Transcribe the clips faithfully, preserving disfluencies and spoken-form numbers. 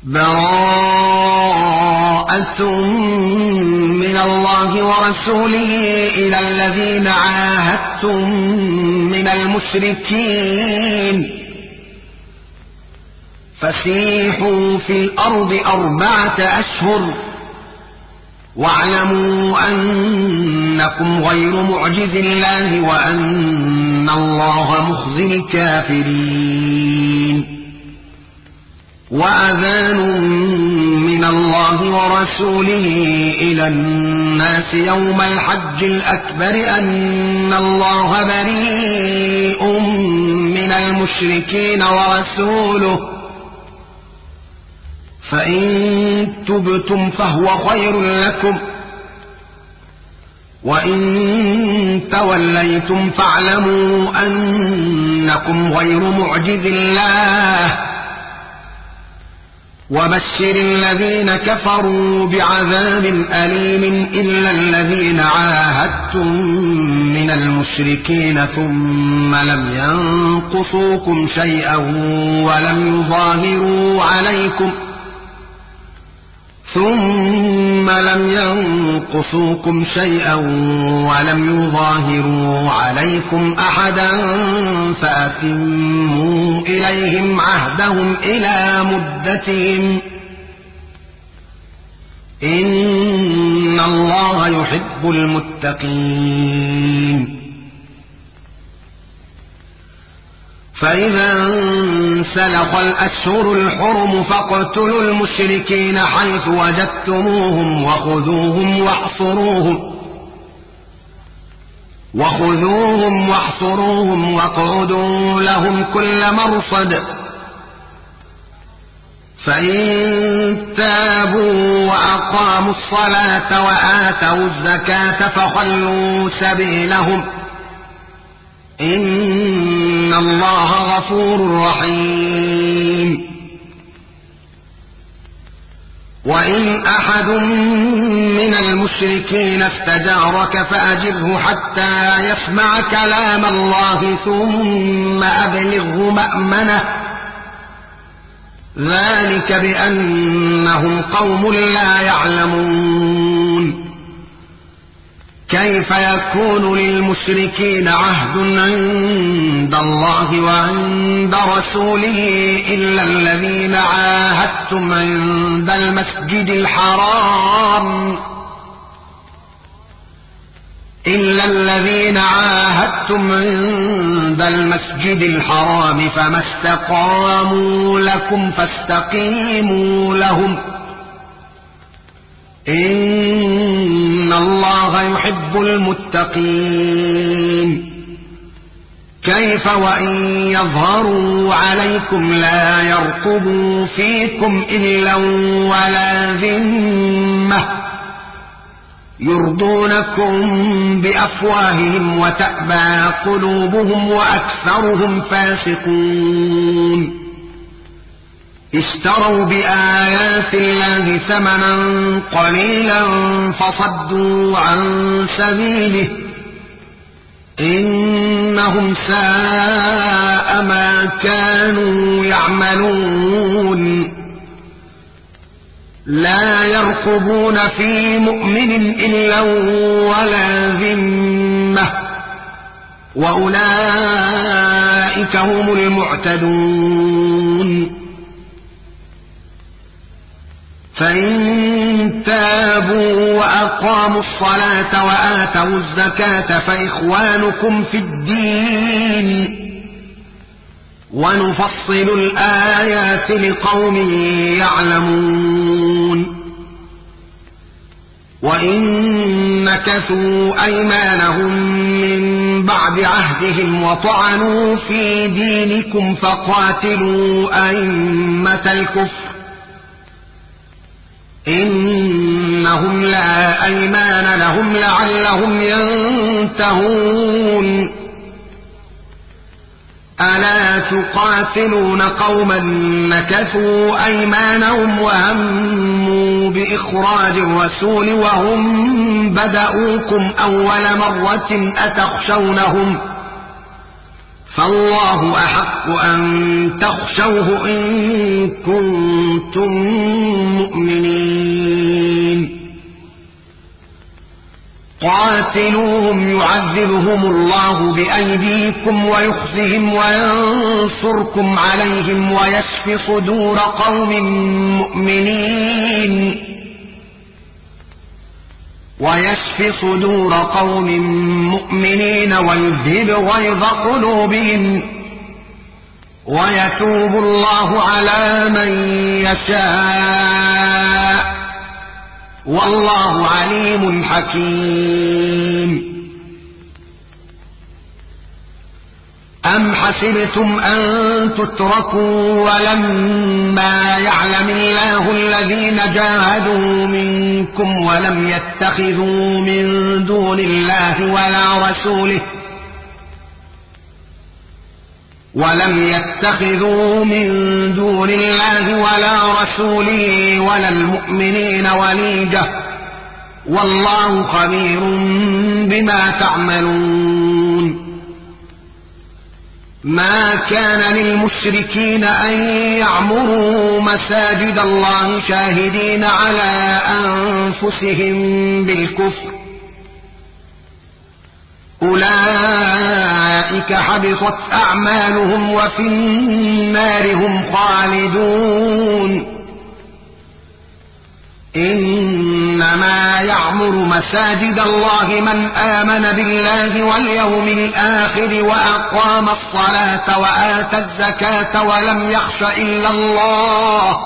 براءة من الله ورسوله إلى الذين عاهدتم من المشركين فسيحوا في الأرض أربعة أشهر واعلموا أنكم غير معجز الله وأن الله مخزي الكافرين. وأذان من الله ورسوله إلى الناس يوم الحج الأكبر أن الله بريء من المشركين ورسوله فإن تبتم فهو خير لكم وإن توليتم فاعلموا أنكم غير معجز الله وبشر الذين كفروا بعذاب أليم إلا الذين عاهدتم من المشركين ثم لم ينقصوكم شيئا ولم يظاهروا عليكم ثم لم ينقصوكم شيئا ولم يظاهروا عليكم أحدا فأتموا إليهم عهدهم إلى مدتهم إن الله يحب المتقين. فإذا انسلخ الأشهر الحرم فاقتلوا المشركين حيث وجدتموهم وخذوهم واحصروهم وخذوهم واحصروهم واقعدوا لهم كل مرصد فإن تابوا وأقاموا الصلاة وآتوا الزكاة فخلوا سبيلهم إن الله غفور رحيم. وإن أحد من المشركين استجارك فأجره حتى يسمع كلام الله ثم أبلغه مأمنه ذلك بأنهم قوم لا يعلمون. كيف يكون للمشركين عهد عند الله وعند رسوله إلا الذين عاهدتم عند المسجد الحرام إلا الذين عاهدتم عند المسجد الحرام فما استقاموا لكم فاستقيموا لهم إن الله يحب المتقين. كيف وإن يظهروا عليكم لا يرقبوا فيكم إلا ولا ذمة يرضونكم بأفواههم وتأبى قلوبهم وأكثرهم فاسقون. اشتروا بآيات الله ثمنا قليلا فصدوا عن سبيله إنهم ساء ما كانوا يعملون. لا يرقبون في مؤمن إلا ولا ذمة وأولئك هم المعتدون. فإن تابوا وأقاموا الصلاة وآتوا الزكاة فإخوانكم في الدين ونفصل الآيات لقوم يعلمون. وإن نكثوا أيمانهم من بعد عهدهم وطعنوا في دينكم فقاتلوا أئمة الكفر إنهم لا أيمان لهم لعلهم ينتهون. ألا تقاتلون قوما نكثوا أيمانهم وهموا بإخراج الرسول وهم بدأوكم أول مرة أتخشونهم فالله أحق أن تخشوه إن كنتم قاتلوهم يعذبهم الله بأيديكم ويخزهم وينصركم عليهم ويشف صدور قوم مؤمنين ويشف صدور قوم مؤمنين ويذهب غيظ قلوبهم ويتوب الله على من يشاء والله عليم حكيم. أم حسبتم أن تتركوا ولما يعلم الله الذين جاهدوا منكم ولم يتخذوا من دون الله ولا رسوله ولم يتخذوا من دون الله ولا رسوله ولا المؤمنين وليجة والله خبير بما تعملون. ما كان للمشركين أن يعمروا مساجد الله شاهدين على أنفسهم بالكفر أولئك حبطت أعمالهم وفي النار هم خالدون. إنما يعمر مساجد الله من آمن بالله واليوم الآخر وأقام الصلاة وآتى الزكاة ولم يخش إلا الله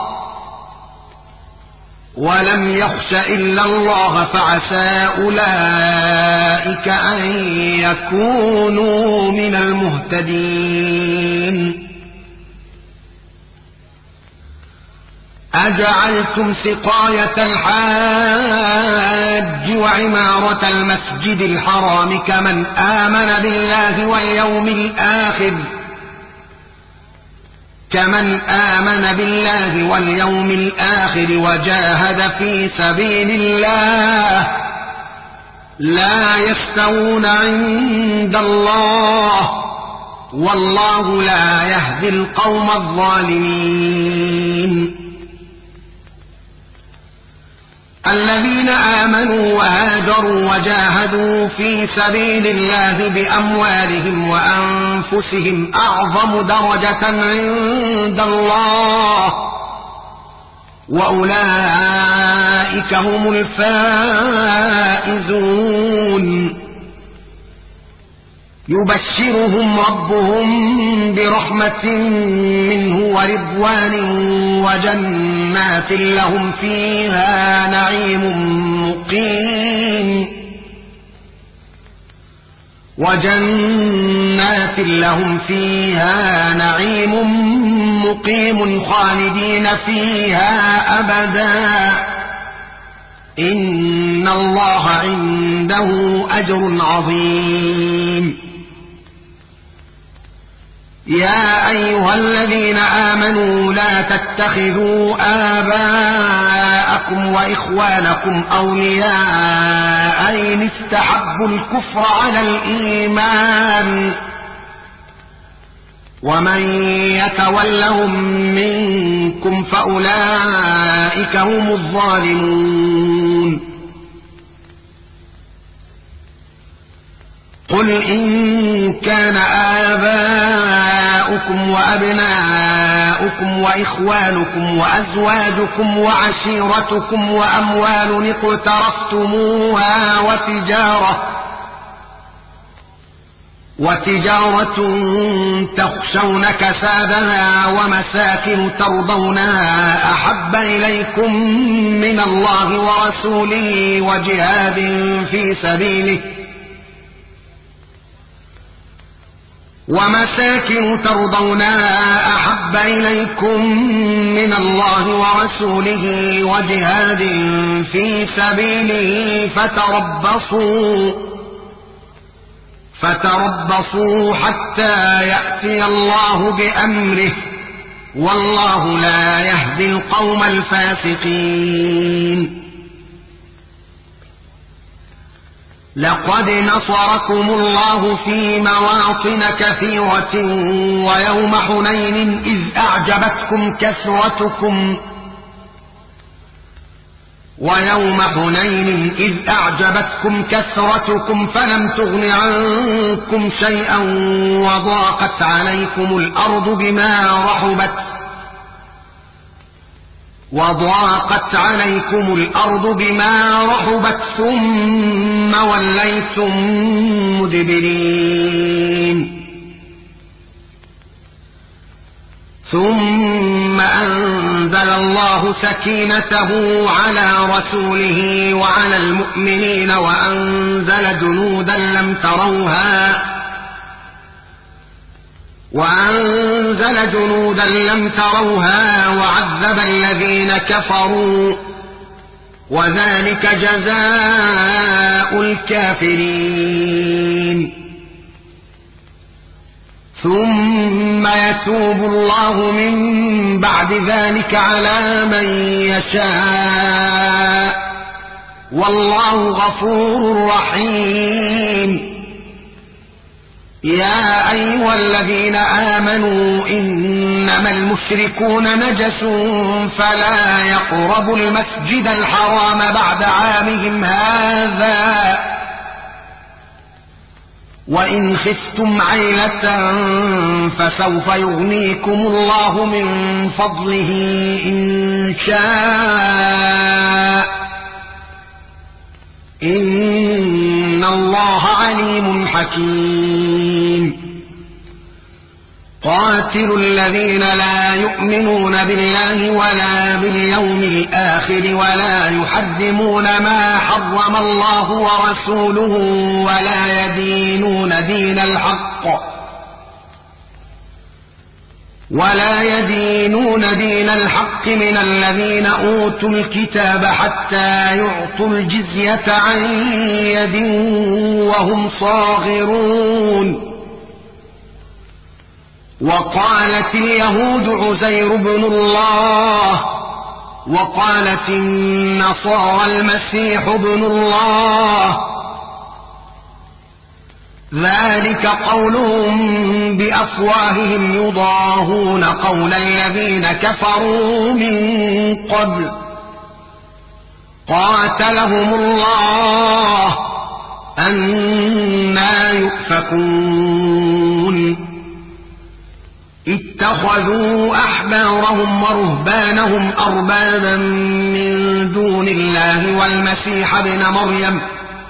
ولم يخش إلا الله فعسى أولئك أن يكونوا من المهتدين. أجعلتم سقاية الحاج وعمارة المسجد الحرام كمن آمن بالله واليوم الآخر كمن آمن بالله واليوم الآخر وجاهد في سبيل الله لا يستوون عند الله والله لا يهدي القوم الظالمين. الذين آمنوا وهاجروا وجاهدوا في سبيل الله بأموالهم وأنفسهم أعظم درجة عند الله وأولئك هم الفائزون. يبشرهم ربهم برحمة منه ورضوان وجنات لهم فيها نعيم مقيم وجنات لهم فيها نعيم مقيم خالدين فيها أبدا إن الله عنده أجر عظيم. يا أيها الذين آمنوا لا تتخذوا آباءكم وإخوانكم أولياء إن استحبوا الكفر على الإيمان ومن يتولهم منكم فأولئك هم الظالمون. قل إن كان آباؤكم وأبناؤكم وإخوانكم وأزواجكم وعشيرتكم وأموال اقترفتموها وتجارة وتجارة تخشون كسادها ومساكن ترضونها أحب إليكم من الله ورسوله وجهاد في سبيله ومساكن ترضونها أحب إليكم من الله ورسوله وجهاد في سبيله فتربصوا فتربصوا حتى يأتي الله بأمره والله لا يهدي القوم الفاسقين. لقد نصركم الله في مواطن كثيرة ويوم حنين إذ أعجبتكم كثرتكم ويوم حنين إذ أعجبتكم كثرتكم فلم تغن عنكم شيئا وضاقت عليكم الأرض بما رحبت وضاقت عليكم الأرض بما رحبت ثم وليتم مدبرين ثم أنزل الله سكينته على رسوله وعلى المؤمنين وأنزل جنودا لم تروها وأنزل جنودا لم تروها وعذب الذين كفروا وذلك جزاء الكافرين ثم يتوب الله من بعد ذلك على من يشاء والله غفور رحيم يا أيها الذين آمنوا إنما المشركون نجس فلا يقربوا المسجد الحرام بعد عامهم هذا وإن خفتم عيلة فسوف يغنيكم الله من فضله إن شاء إن الله عليم حكيم قاتلوا الذين لا يؤمنون بالله ولا باليوم الآخر ولا يحرمون ما حرم الله ورسوله ولا يدينون دين الحق ولا يدينون دين الحق من الذين أوتوا الكتاب حتى يعطوا الجزية عن يد وهم صاغرون وقالت اليهود عزير بن الله وقالت النصارى المسيح ابن الله ذلك قولهم بأفواههم يضاهون قول الذين كفروا من قبل قاتلهم الله أنى يؤفكون اتخذوا أحبارهم ورهبانهم أربابا من دون الله والمسيح ابن مريم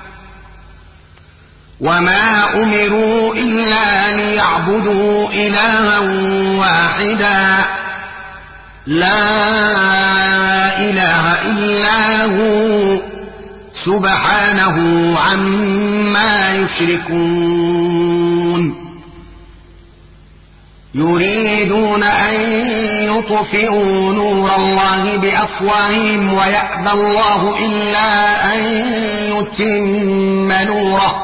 وما أمروا إلا ليعبدوا إلها واحدا لا إله إلا هو سبحانه عما يشركون يريدون أن يطفئوا نور الله بأفواههم ويأبى الله إلا أن يتم نوره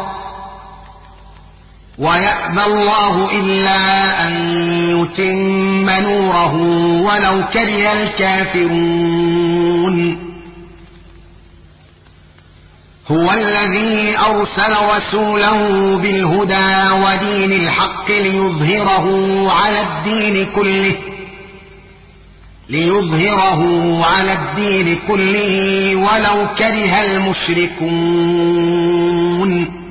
ويأبى الله إلا أن يتم نوره ولو كره الكافرون هو الذي أرسل رسوله بالهدى ودين الحق ليظهره على الدين كله ليظهره على الدين كله ولو كره المشركون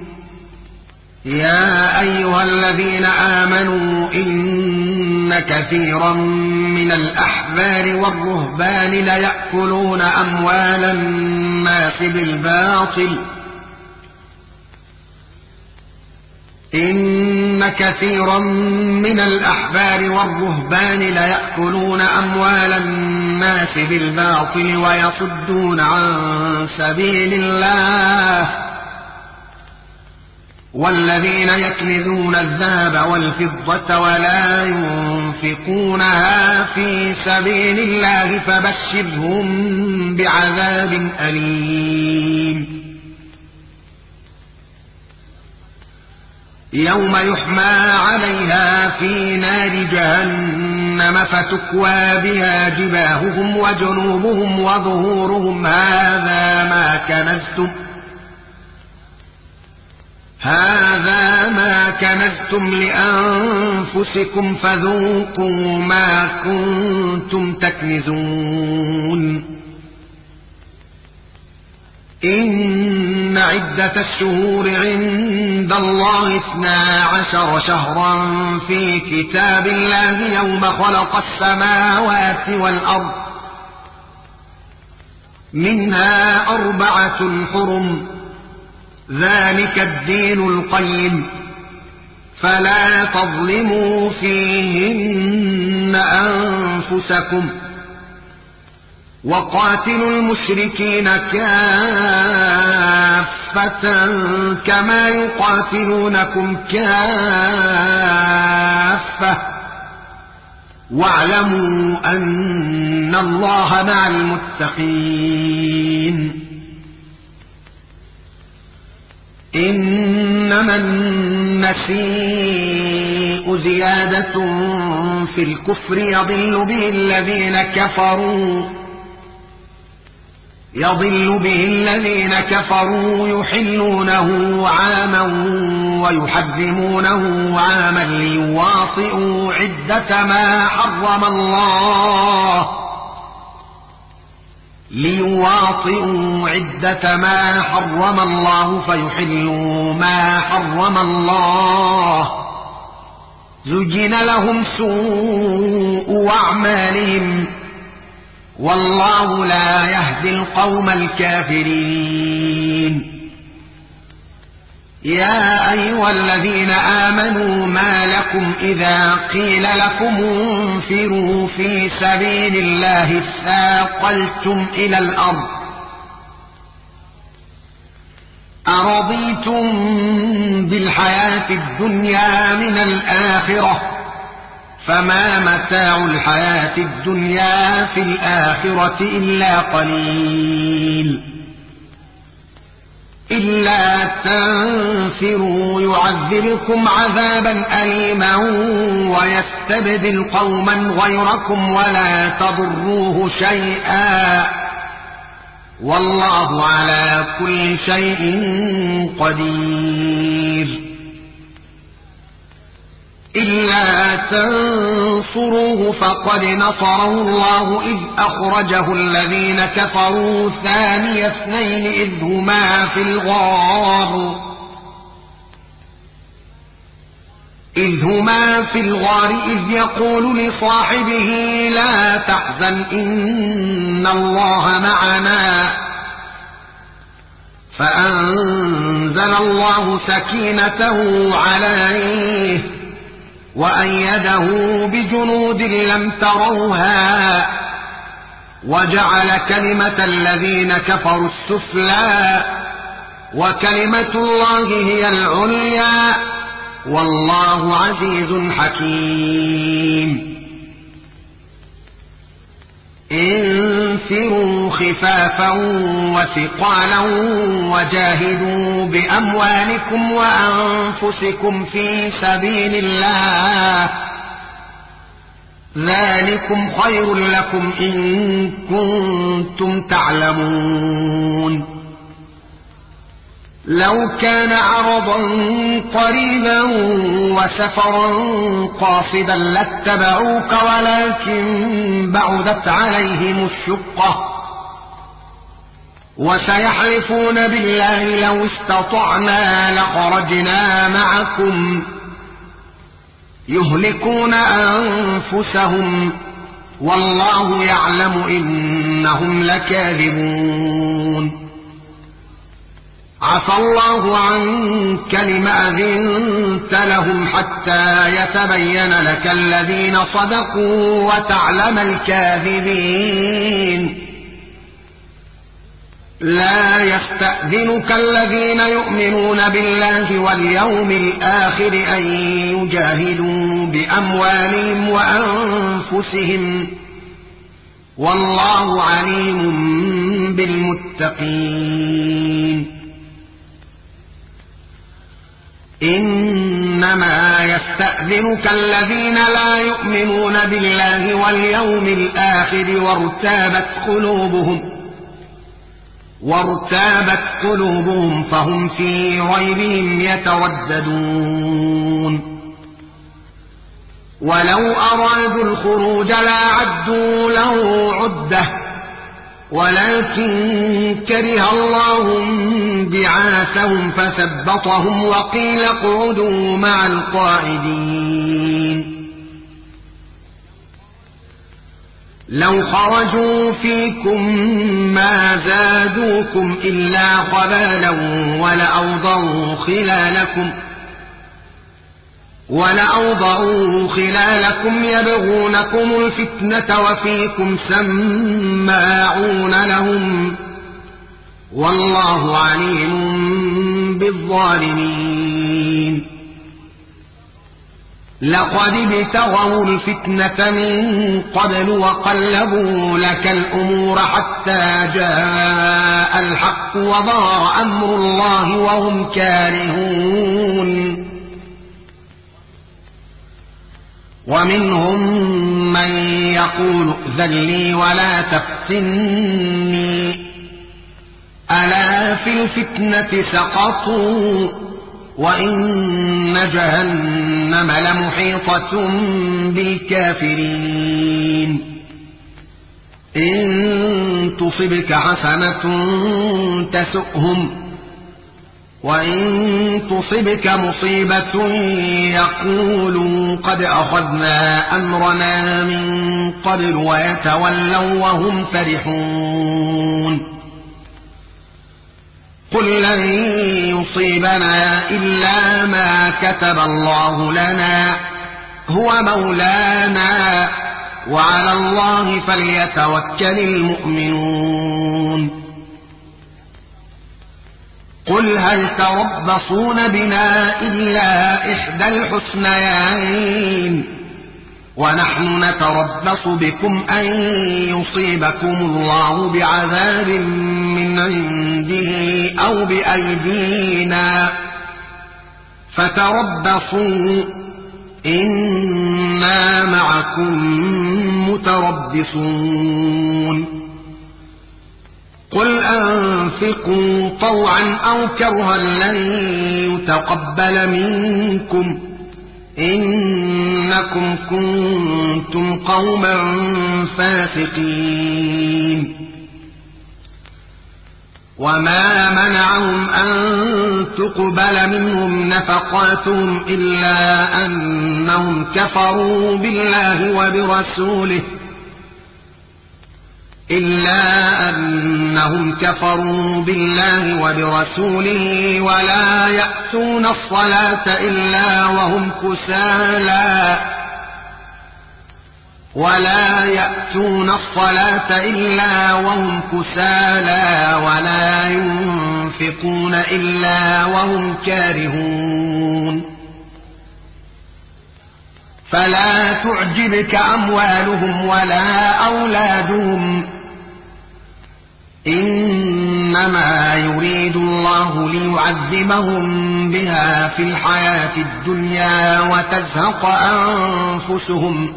يا أيها الذين آمنوا إن كثيرا من الأحبار والرهبان ليأكلون أموال الناس بالباطل إن كثيرا من الأحبار والرهبان ليأكلون أموال الناس بالباطل ويصدون عن سبيل الله والذين يكنزون الذهب والفضة ولا ينفقونها في سبيل الله فبشرهم بعذاب أليم يوم يحمى عليها في نار جهنم فتكوى بها جباههم وجنوبهم وظهورهم هذا ما كنزتم هذا ما كنزتم لأنفسكم فذوقوا ما كنتم تكنزون إن عدة الشهور عند الله اثنا عشر شهرا في كتاب الله يوم خلق السماوات والأرض منها أربعة حرم ذلك الدين القيم فلا تظلموا فيهن أنفسكم وقاتلوا المشركين كافة كما يقاتلونكم كافة واعلموا أن الله مع المتقين إنما النسيء زيادة في الكفر يضل به الذين كفروا يضل به الذين كفروا يحلونه عاما ويحرمونه عاما ليواطئوا عدة ما حرم الله ليواطئوا عدة ما حرم الله فيحلوا ما حرم الله زجن لهم سوء أعمالهم والله لا يهدي القوم الكافرين يا أيها الذين آمنوا ما لكم إذا قيل لكم انفروا في سبيل الله اثاقلتم إلى الأرض أرضيتم بالحياة الدنيا من الآخرة فما متاع الحياة الدنيا في الآخرة إلا قليل إلا تنفروا يعذبكم عذابا أليما ويستبدل قوما غيركم ولا تضروه شيئا والله على كل شيء قدير إلا تنصروه فقد نصره الله إذ أخرجه الذين كفروا ثاني اثنين إذ هما في الغار إذ هما في الغار إذ يقول لصاحبه لا تحزن إن الله معنا فأنزل الله سكينته عليه وأيده بجنود لم تروها وجعل كلمة الذين كفروا السفلى وكلمة الله هي العليا والله عزيز حكيم انفروا خفافا وثقالا وجاهدوا بأموالكم وأنفسكم في سبيل الله ذلكم خير لكم إن كنتم تعلمون لو كان عرضا قريبا وسفرا قاصدا لاتبعوك ولكن بعدت عليهم الشقة وسيحلفون بالله لو استطعنا لخرجنا معكم يهلكون أنفسهم والله يعلم إنهم لكاذبون عفى الله عنك لم أذنت لهم حتى يتبين لك الذين صدقوا وتعلم الكاذبين لا يستأذنك الذين يؤمنون بالله واليوم الآخر أن يجاهدوا بأموالهم وأنفسهم والله عليم بالمتقين إنما يستأذنك الذين لا يؤمنون بالله واليوم الآخر وارتابت قلوبهم وارتابت قلوبهم فهم في ريبهم يترددون ولو أرادوا الخروج لاعدوا له عدة ولكن كره الله بعاثهم فثبطهم وقيل اقعدوا مع القاعدين. لو خرجوا فيكم ما زادوكم إلا خبالا ولأوضعوا خلالكم ولأوضعوا خلالكم يبغونكم الفتنة وفيكم سماعون لهم والله عليم بالظالمين. لقد ابتغوا الفتنة من قبل وقلبوا لك الأمور حتى جاء الحق وظهر أمر الله وهم كارهون. ومنهم من يقول ائذن لي ولا تفتني ألا في الفتنة سقطوا وإن جهنم لمحيطة بالكافرين. إن تصبك حسنة تسؤهم وإن تصبك مصيبة يقولوا قد أخذنا أمرنا من قبل ويتولوا وهم فرحون. قل لن يصيبنا إلا ما كتب الله لنا هو مولانا وعلى الله فليتوكل المؤمنون. قل هل تربصون بنا إلا إحدى الحسنيين ونحن نتربص بكم أن يصيبكم الله بعذاب من عنده أو بأيدينا فتربصوا إنا معكم متربصون. قل أنفقوا طوعا أو كرها لن يتقبل منكم إنكم كنتم قوما فاسقين. وما منعهم أن تقبل منهم نفقاتهم إلا أنهم كفروا بالله وبرسوله إلا أنهم كفروا بالله وبرسوله ولا يأتون الصلاة إلا وهم كسالى ولا يأتون الصلاة إلا وهم كسالى ولا ينفقون إلا وهم كارهون. فلا تعجبك أموالهم ولا أولادهم إنما يريد الله ليعذبهم بها في الحياة الدنيا وتزهق أنفسهم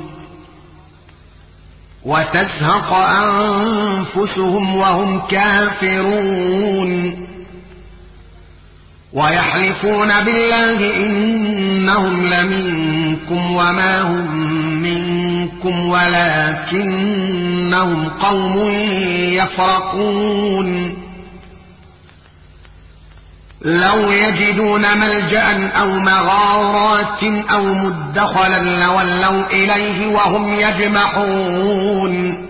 وتزهق أنفسهم وهم كافرون. ويحلفون بالله إنهم لمنكم وما هم منكم ولكنهم قوم يفرقون. لو يجدون ملجأ أو مغارات أو مدخلا لولوا إليه وهم يجمحون.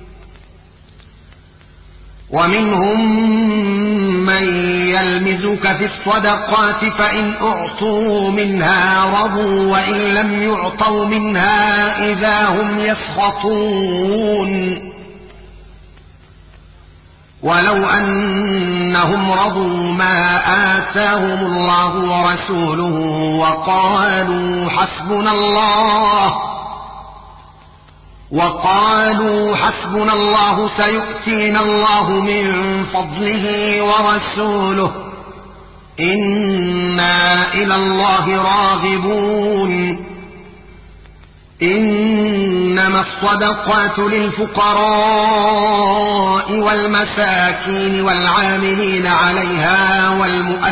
ومنهم من يلمزك في الصدقات فإن أعطوا منها رضوا وإن لم يعطوا منها إذا هم يسخطون. ولو أنهم رضوا ما آتاهم الله ورسوله وقالوا حسبنا الله وقالوا حسبنا الله سيؤتينا الله من فضله ورسوله إنا إلى الله راغبون. إنما الصدقات للفقراء والمساكين والعاملين عليها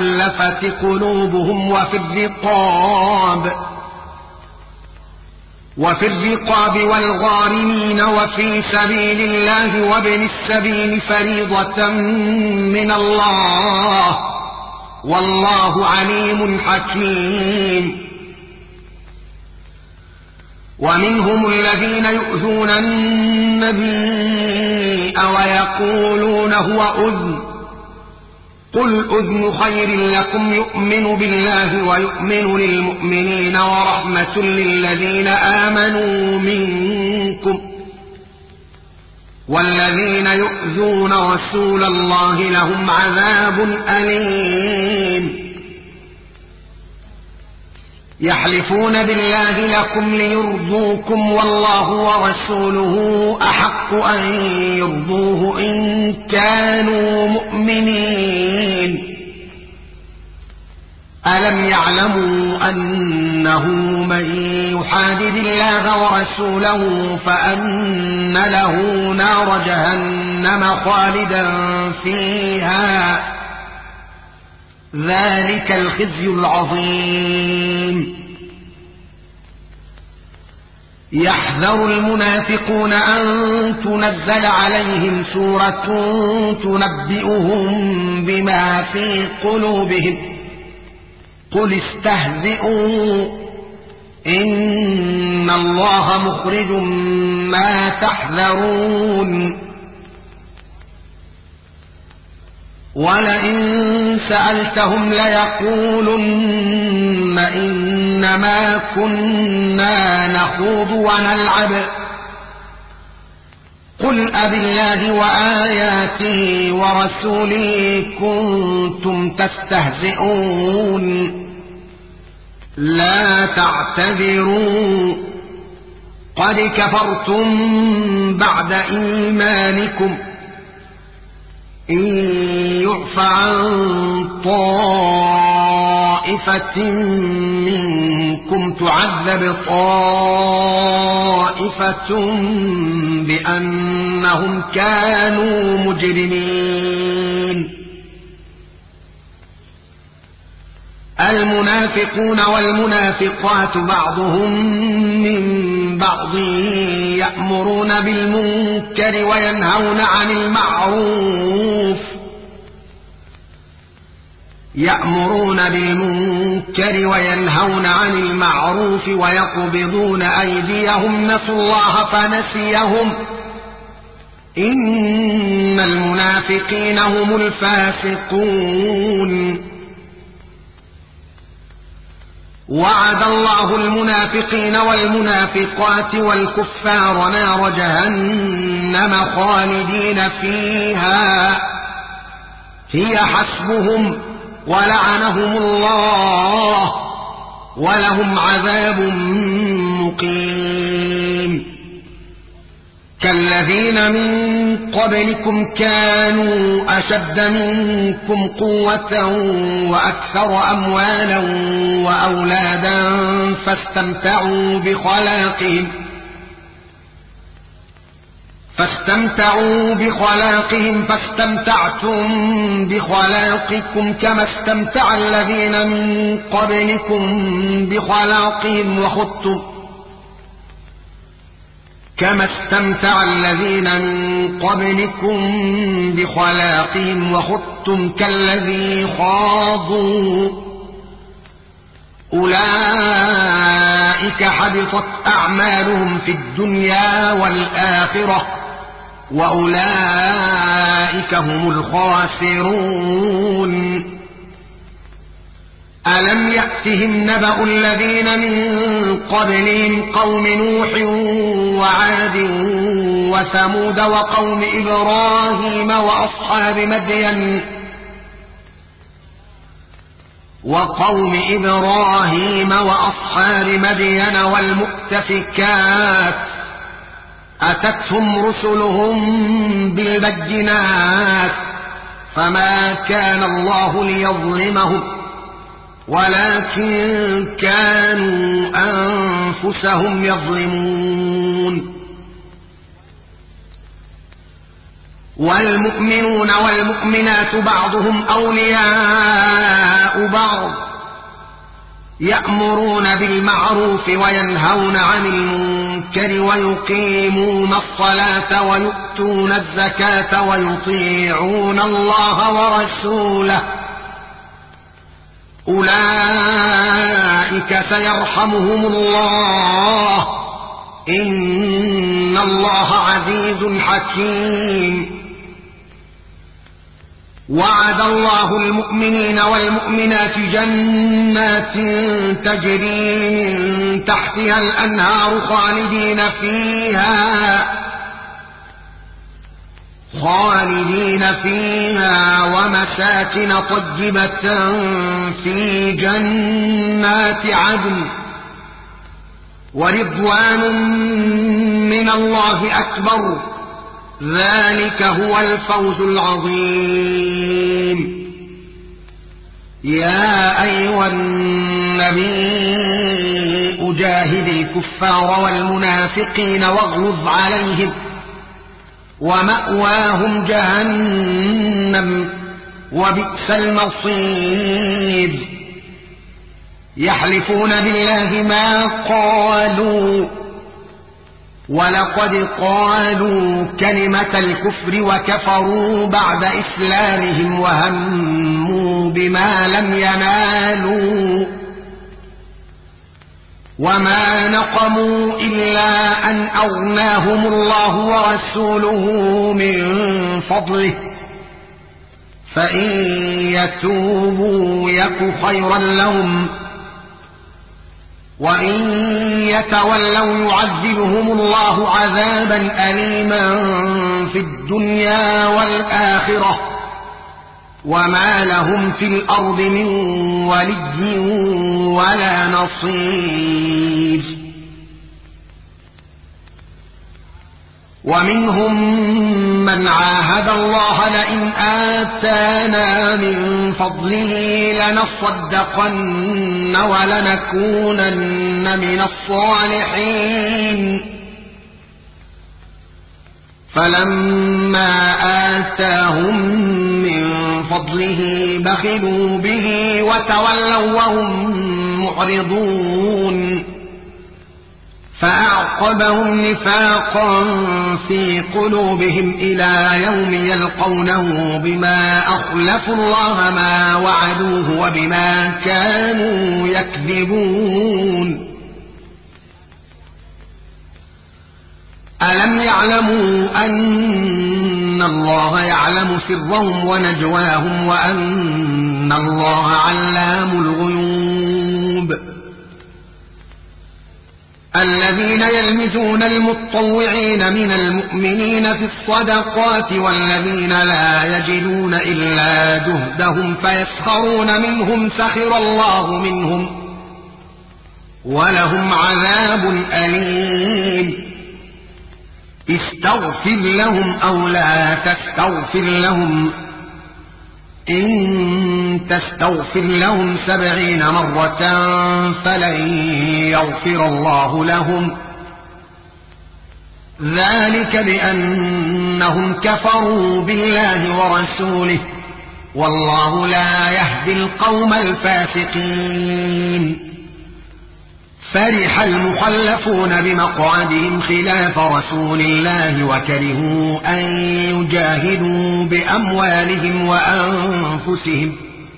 والمؤلفة قلوبهم وفي الرقاب وفي الرقاب والغارمين وفي سبيل الله وابن السبيل فريضة من الله والله عليم حكيم. ومنهم الذين يؤذون النبي ويقولون هو أذن قل أذن خير لكم يؤمن بالله ويؤمن للمؤمنين ورحمة للذين آمنوا منكم والذين يؤذون رسول الله لهم عذاب أليم. يحلفون بالله لكم ليرضوكم والله ورسوله أحق أن يرضوه إن كانوا مؤمنين. ألم يعلموا أنه من يحادد الله ورسوله فأن له نار جهنم خالدا فيها ذلك الخزي العظيم. يحذر المنافقون أن تنزل عليهم سورة تنبئهم بما في قلوبهم قل استهزئوا إن الله مخرج ما تحذرون. ولئن سألتهم ليقولن إنما كنا نخوض ونلعب قل أبالله وآياته ورسوله كنتم تستهزئون لا تعتذروا قد كفرتم بعد إيمانكم إن يعف عن طائفة منكم تعذب طائفة بأنهم كانوا مجرمين. المنافقون والمنافقات بعضهم من بعض يأمرون بالمنكر وينهون عن المعروف يأمرون بالمنكر وينهون عن المعروف ويقبضون أيديهم نسوا الله فنسيهم إن المنافقين هم الفاسقون. وعد الله المنافقين والمنافقات والكفار نار جهنم خالدين فيها هي حسبهم ولعنهم الله ولهم عذاب مقيم. كالذين من قبلكم كانوا أشد منكم قوة وأكثر أموالا وأولادا فاستمتعوا بخلاقهم فاستمتعوا بخلاقهم فاستمتعتم بخلاقكم كما استمتع الذين من قبلكم بخلاقهم وخضتم كما استمتع الذين من قبلكم بخلاقهم وخضتم كالذي خاضوا أولئك حبطت أعمالهم في الدنيا والآخرة وأولئك هم الخاسرون. ألم يأتهم نبأ الذين من قبلهم قوم نوح وعاد وثمود وقوم إبراهيم وأصحاب مدين وقوم إبراهيم وأصحاب مدين والمؤتفكات أتتهم رسلهم بالبينات فما كان الله ليظلمهم ولكن كانوا أنفسهم يظلمون. والمؤمنون والمؤمنات بعضهم أولياء بعض يأمرون بالمعروف وينهون عن المنكر ويقيمون الصلاة ويؤتون الزكاة ويطيعون الله ورسوله أولئك سيرحمهم الله إن الله عزيز حكيم. وعد الله المؤمنين والمؤمنات جنات تجري من تحتها الأنهار خالدين فيها خالدين فيها ومساكن طيبة في جنات عدن ورضوان من الله أكبر ذلك هو الفوز العظيم. يا أيها النبي أجاهد الكفار والمنافقين واغلظ عليهم ومأواهم جهنم وبئس المصير. يحلفون بالله ما قالوا ولقد قالوا كلمة الكفر وكفروا بعد إسلامهم وهموا بما لم ينالوا وما نقموا إلا أن أغناهم الله ورسوله من فضله فإن يتوبوا يك خيرا لهم وإن يتولوا يعذبهم الله عذابا أليما في الدنيا والآخرة وما لهم في الأرض من ولي ولا نصير. ومنهم من عاهد الله لئن آتانا من فضله لنصدقن ولنكونن من الصالحين فلما آتاهم من فضله بخلوا به وتولوا وهم معرضون فأعقبهم نفاقا في قلوبهم إلى يوم يلقونه بما أخلفوا الله ما وعدوه وبما كانوا يكذبون. ألم يعلموا أن الله يعلم سرهم ونجواهم وأن الله علام الغيوب. الذين يلمزون المتطوعين من المؤمنين في الصدقات والذين لا يجدون إلا جهدهم فيسخرون منهم سخر الله منهم ولهم عذاب أليم. استغفر لهم أو لا تستغفر لهم إن تستغفر لهم سبعين مرة فلن يغفر الله لهم ذلك بأنهم كفروا بالله ورسوله والله لا يهدي القوم الفاسقين. فرح المخلفون بمقعدهم خلاف رسول الله وكرهوا أن يجاهدوا بأموالهم وأنفسهم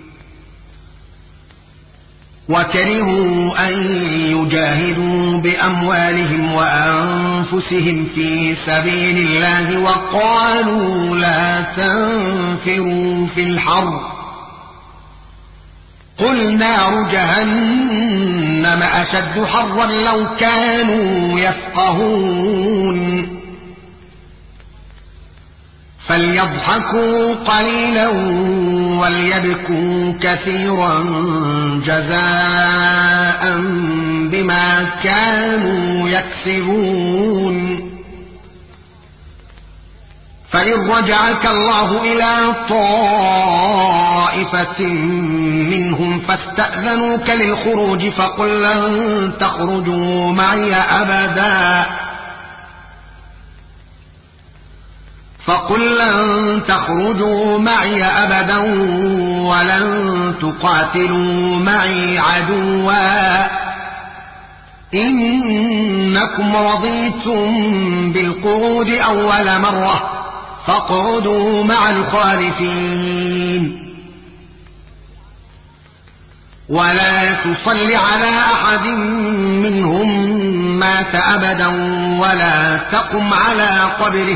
وكرهوا أن يجاهدوا بأموالهم وأنفسهم في سبيل الله وقالوا لا تنفروا في الحر قل نار جهنم أشد حرا لو كانوا يفقهون. فليضحكوا قليلا وليبكوا كثيرا جزاء بما كانوا يكسبون. فإن رجعك الله إلى طائفة منهم فاستأذنوك للخروج فقل لن تخرجوا معي أبدا فقل لن تخرجوا معي أبدا ولن تقاتلوا معي عدوا إنكم رضيتم بالقعود أول مرة فاقعدوا مع الخالفين ولا تصل على أحد منهم مات أبدا ولا تقم على قبره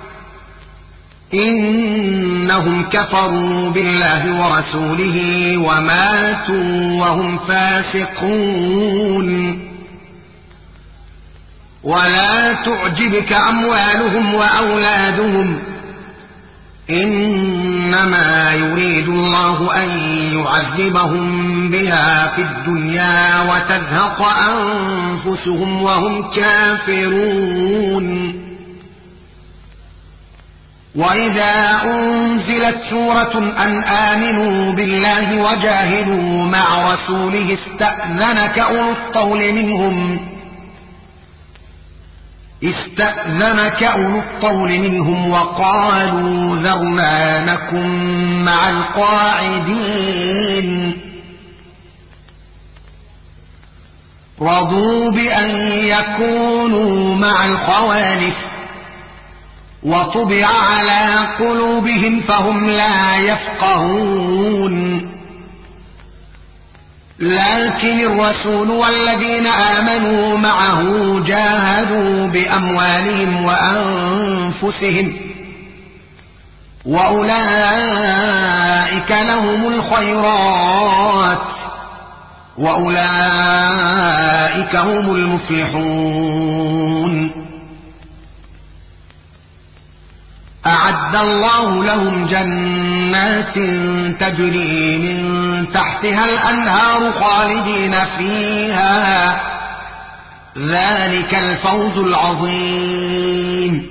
إنهم كفروا بالله ورسوله وماتوا وهم فاسقون ولا تعجبك أموالهم وأولادهم إنما يريد الله أن يعذبهم بها في الدنيا وتزهق أنفسهم وهم كافرون وإذا أنزلت سورة أن آمنوا بالله وجاهدوا مع رسوله استأذنك أولو الطول منهم استأذنك أولو الطول منهم وقالوا ذرنا نكن مع القاعدين رضوا بأن يكونوا مع الخوالف وطبع على قلوبهم فهم لا يفقهون لكن الرسول والذين آمنوا معه جاهدوا بأموالهم وأنفسهم وأولئك لهم الخيرات وأولئك هم المفلحون أعد الله لهم جنات تجري من تحتها الأنهار خالدين فيها ذلك الفوز العظيم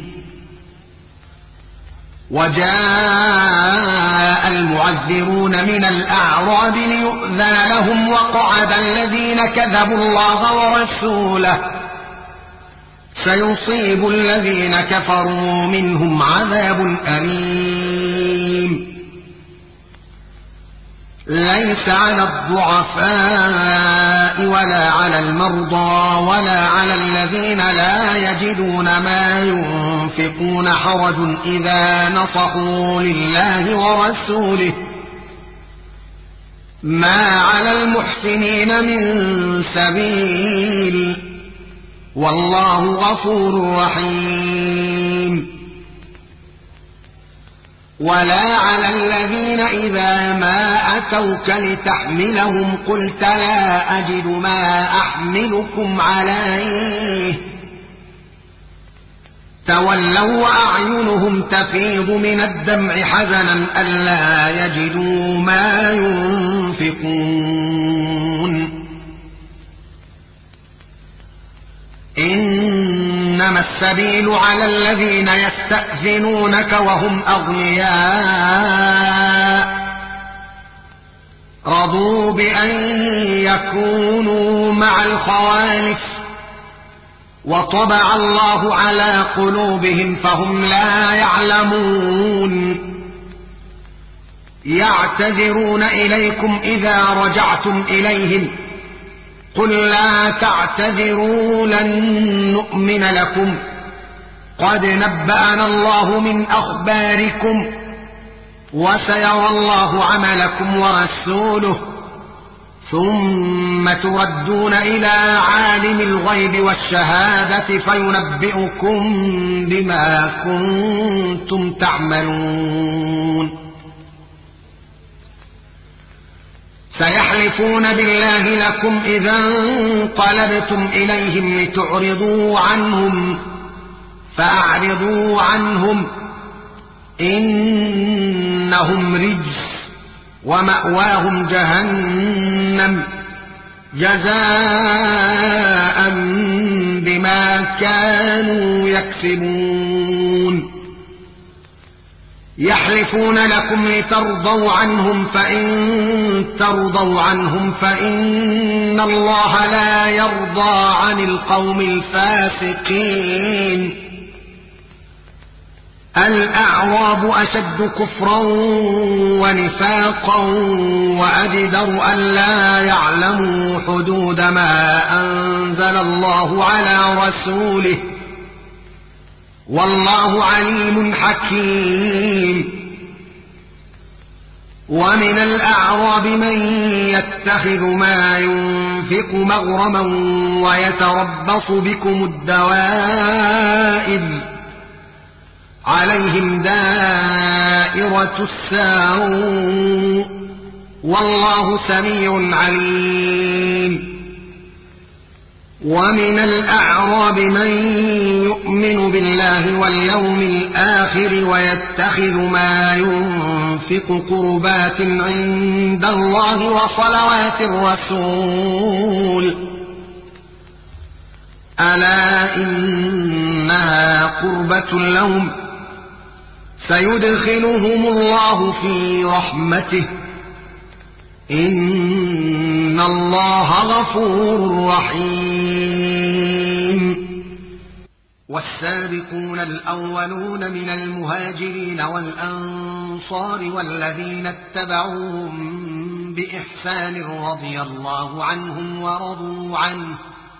وجاء المعذرون من الأعراب ليؤذن لهم وقعد الذين كذبوا الله ورسوله سيصيب الذين كفروا منهم عذاب أليم ليس على الضعفاء ولا على المرضى ولا على الذين لا يجدون ما ينفقون حرج إذا نصحوا لله ورسوله ما على المحسنين من سبيل والله غفور رحيم ولا على الذين إذا ما أتوك لتحملهم قلت لا أجد ما أحملكم عليه تولوا وأعينهم تفيض من الدمع حزنا ألا يجدوا ما ينفقون إنما السبيل على الذين يستأذنونك وهم أغنياء رضوا بأن يكونوا مع الخوالف وطبع الله على قلوبهم فهم لا يعلمون يعتذرون إليكم إذا رجعتم إليهم قل لا تعتذروا لن نؤمن لكم قد نبأنا الله من أخباركم وسيرى الله عملكم ورسوله ثم تردون إلى عالم الغيب والشهادة فينبئكم بما كنتم تعملون سيحلفون بالله لكم إذا انقلبتم إليهم لتعرضوا عنهم فأعرضوا عنهم إنهم رجس ومأواهم جهنم جزاء بما كانوا يكسبون يحلفون لكم لترضوا عنهم فإن ترضوا عنهم فإن الله لا يرضى عن القوم الفاسقين الأعراب أشد كفرا ونفاقا وأجدر ألا يعلموا حدود ما أنزل الله على رسوله والله عليم حكيم. ومن الأعراب من يتخذ ما ينفق مغرما ويتربص بكم الدوائر عليهم دائرة السوء والله سميع عليم. ومن الأعراب من يؤمن بالله واليوم الآخر ويتخذ ما ينفق قربات عند الله وصلوات الرسول ألا إنها قربة لهم سيدخلهم الله في رحمته إن الله غفور رحيم. والسابقون الأولون من المهاجرين والأنصار والذين اتبعوهم بإحسان رضي الله عنهم ورضوا عنه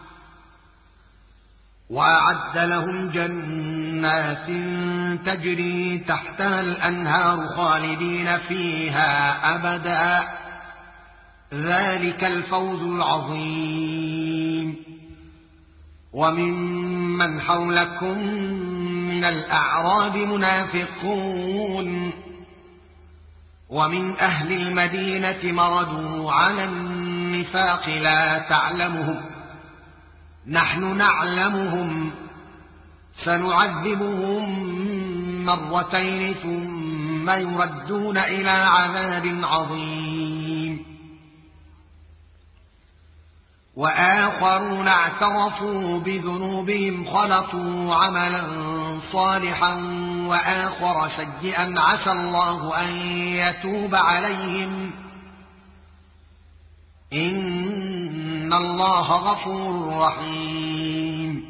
وأعد لهم جنات تجري تحتها الأنهار خالدين فيها أبدا ذلك الفوز العظيم. وممن حولكم من الأعراب منافقون ومن أهل المدينة مردوا على النفاق لا تعلمهم نحن نعلمهم سنعذبهم مرتين ثم يردون إلى عذاب عظيم. وآخرون اعترفوا بذنوبهم خلطوا عملا صالحا وآخر سيئا عسى الله أن يتوب عليهم إن الله غفور رحيم.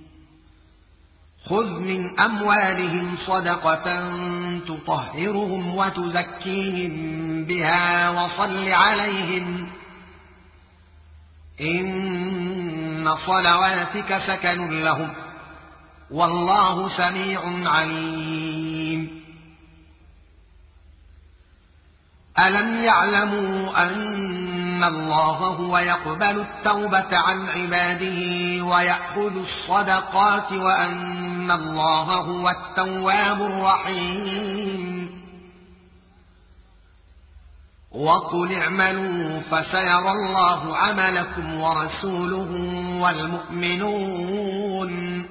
خذ من أموالهم صدقة تطهرهم وتزكيهم بها وصل عليهم إن صلواتك سكن لهم والله سميع عليم. ألم يعلموا أن الله هو يقبل التوبة عن عباده ويأخذ الصدقات وأن الله هو التواب الرحيم. وقل اعملوا فسيرى الله عملكم ورسوله والمؤمنون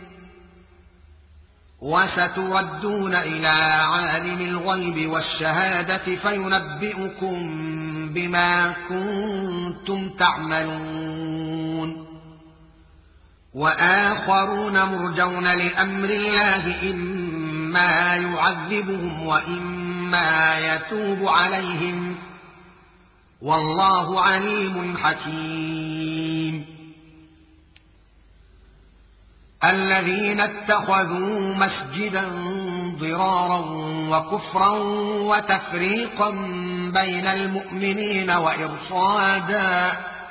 وستردون إلى عالم الغيب والشهادة فينبئكم بما كنتم تعملون. وآخرون مرجون لأمر الله إما يعذبهم وإما يتوب عليهم والله عليم حكيم. الذين اتخذوا مسجدا ضرارا وكفرا وتفريقا بين المؤمنين وإرصادا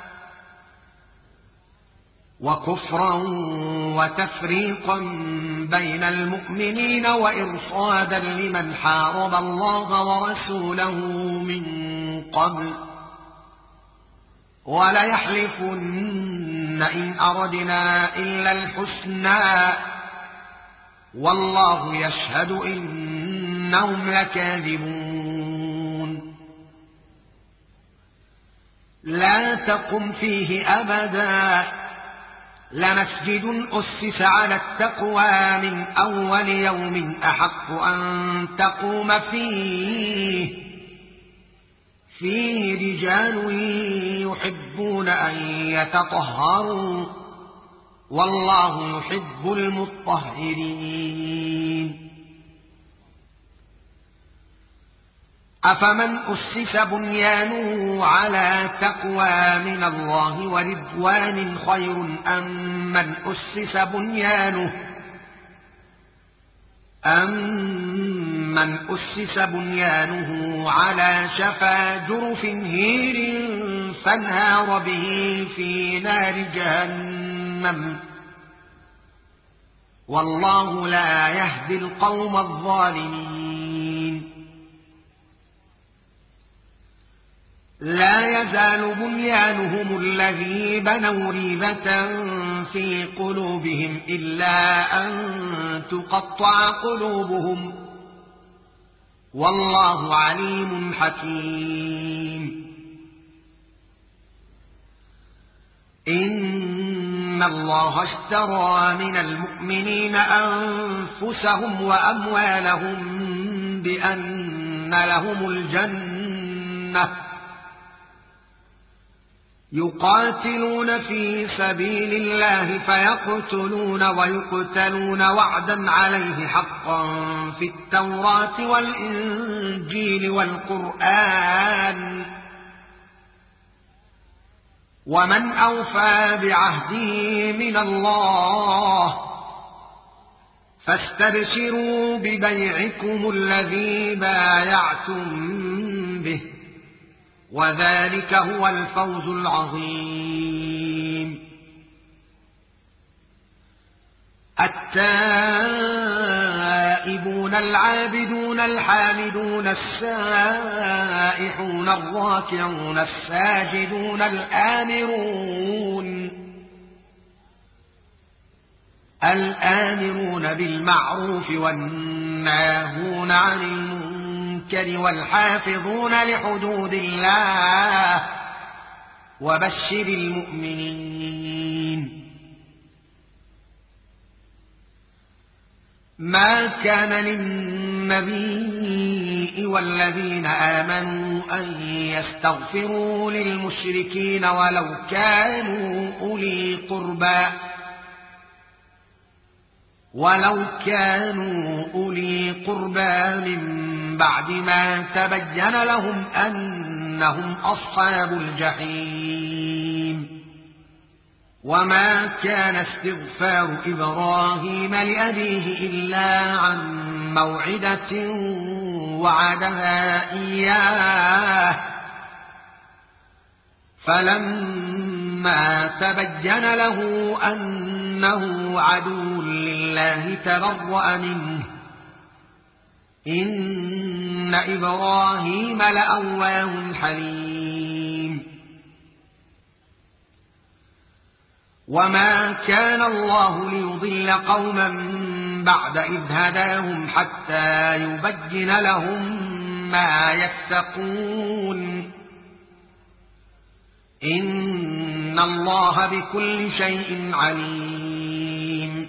وكفرا وتفريقا بين المؤمنين وإرصادا لمن حارب الله ورسوله من قبل وليحلفن إن أردنا إلا الحسنى والله يشهد إنهم لكاذبون. لا تقم فيه أبدا لمسجد أسس على التقوى من أول يوم أحق أن تقوم فيه فيه رجال يحبون أن يتطهروا والله يحب المطهرين. أفمن أسس بنيانه على تقوى من الله ورضوان خير أم من أسس بنيانه أم من أسس بنيانه على شفا جرف هير فانهار به في نار جهنم والله لا يهدي القوم الظالمين لا يزال بنيانهم الذي بنوا ريبة في قلوبهم إلا أن تقطع قلوبهم والله عليم حكيم إن الله اشترى من المؤمنين أنفسهم وأموالهم بأن لهم الجنة يقاتلون في سبيل الله فيقتلون ويقتلون وعدا عليه حقا في التوراة والإنجيل والقرآن ومن أوفى بعهده من الله فاستبشروا ببيعكم الذي بايعتم به وذلك هو الفوز العظيم التائبون العابدون الحامدون السائحون الراكعون الساجدون الآمرون الآمرون بالمعروف والناهون عن المنكر والحافظون لحدود الله وبشر المؤمنين ما كان للنبي والذين آمنوا أن يستغفروا للمشركين ولو كانوا أولي قربى ولو كانوا أولي قربى من بعد ما تبين لهم أنهم أصحاب الجحيم وما كان استغفار إبراهيم لأبيه إلا عن موعدة وعدها إياه فلما تبين له أنه عدو لله تبرأ منه إن إبراهيم لأواه حليم وما كان الله ليضل قوما بعد إذ هداهم حتى يبين لهم ما يتقون إن الله بكل شيء عليم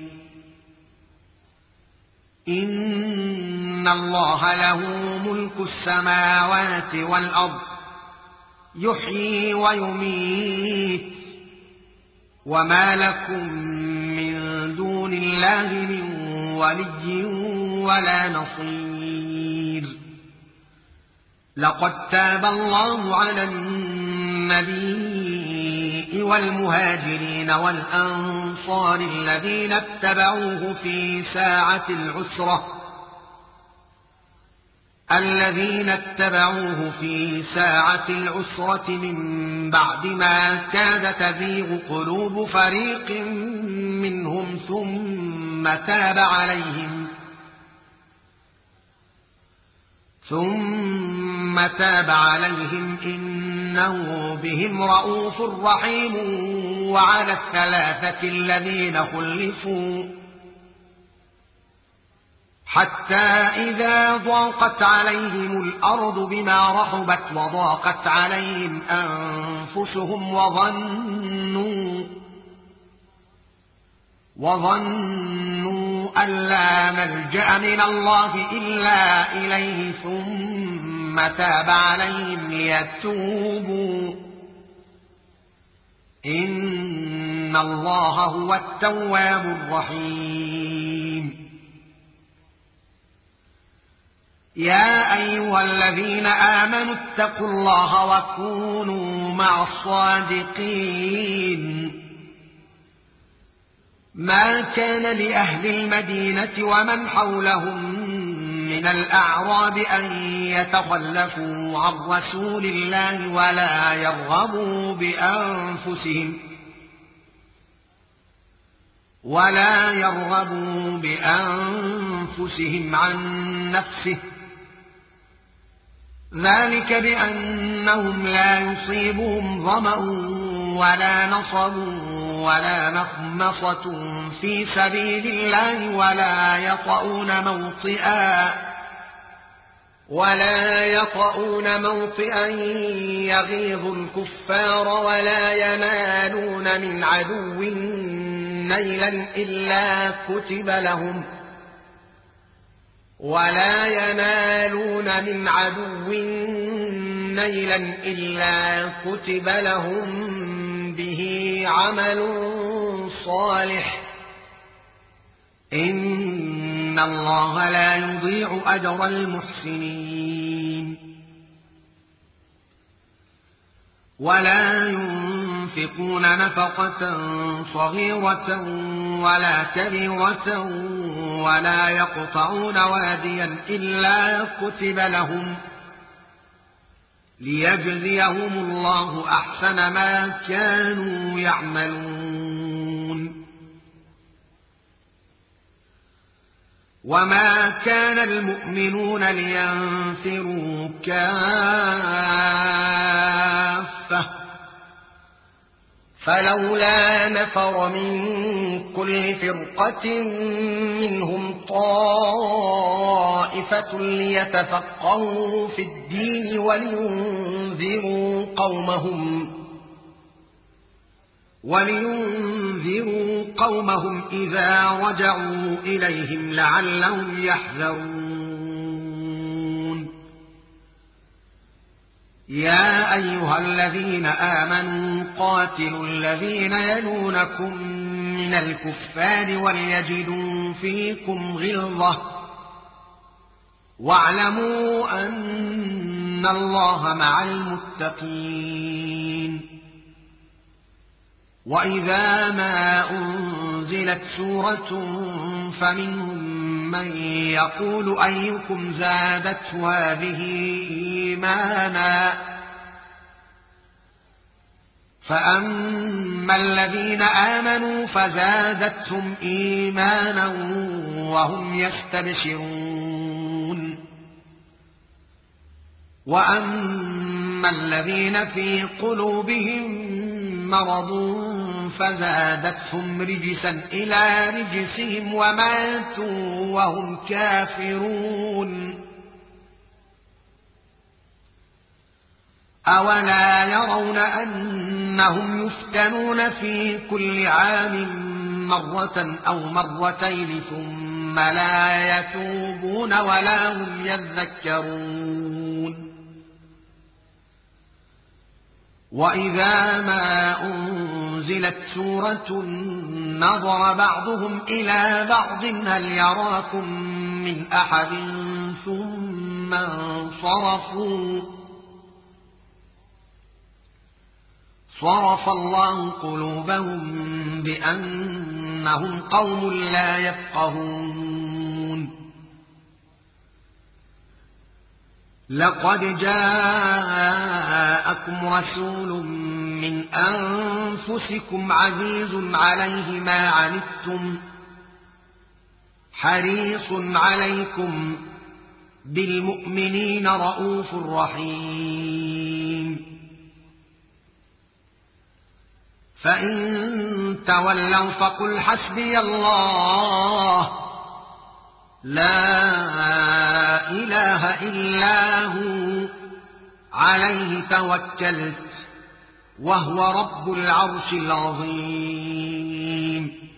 إن الله له ملك السماوات والأرض يحيي ويميت وما لكم من دون الله من ولي ولا نصير لقد تاب الله على النبي والمهاجرين والأنصار الذين اتبعوه في ساعة العسرة الذين اتبعوه في ساعة العسرة من بعد ما كاد تزيغ قلوب فريق منهم ثم تاب عليهم ثم تاب عليهم إنه بهم رءوف رحيم وعلى الثلاثة الذين خلفوا حتى إذا ضاقت عليهم الأرض بما رحبت وضاقت عليهم أنفسهم وظنوا وظنوا أن لا ملجأ من الله إلا إليه ثم تاب عليهم ليتوبوا إن الله هو التواب الرحيم يا أيها الذين آمنوا اتقوا الله وكونوا مع الصادقين ما كان لأهل المدينة ومن حولهم من الأعراب أن يتخلفوا عن رسول الله ولا يرغبوا بأنفسهم ولا يرغبوا بأنفسهم عن نفسه، ذلك بأنهم لا يصيبهم ظمأ ولا نصب ولا مخمصة في سبيل الله ولا يطؤون موطئا ولا يطؤون موطئا يغيظ الكفار ولا ينالون من عدو نيلا إلا كتب لهم ولا ينالون من عدو نيلا إلا كتب لهم به عمل صالح، إن الله لا يضيع أجر المحسنين. ولا ينفقون نفقة صغيرة ولا كبيرة ولا يقطعون واديا إلا كتب لهم ليجزيهم الله أحسن ما كانوا يعملون. وما كان المؤمنون لينفروا كافة فلولا نفر من كل فرقة منهم طائفة ليتفقهوا في الدين ولينذروا قومهم ولينذروا قومهم إذا رجعوا إليهم لعلهم يحذرون. يا أيها الذين آمنوا قاتلوا الذين يلونكم من الكفار وليجدوا فيكم غلظة واعلموا أن الله مع المتقين. وإذا ما أنزلت سورة فمنهم من يقول أيكم زادت هذه إيمانا فأما الذين آمنوا فزادتهم إيمانا وهم يستبشرون. وأما الذين في قلوبهم مرض فزادتهم رجسا إلى رجسهم وماتوا وهم كافرون. أولا يرون أنهم يفتنون في كل عام مرة أو مرتين ثم لا يتوبون ولا هم يذكرون. وإذا ما أنزلت سورة نظر بعضهم إلى بعض هل يراكم من أحد ثم انصرفوا صرف الله قلوبهم بأنهم قوم لا يفقهون. لقد جاءكم رسول من أنفسكم عزيز عليه ما عنتم حريص عليكم بالمؤمنين رؤوف رحيم. فإن تولوا فقل حسبي الله لا إله إلا هو عليه توكلت وهو رب العرش العظيم.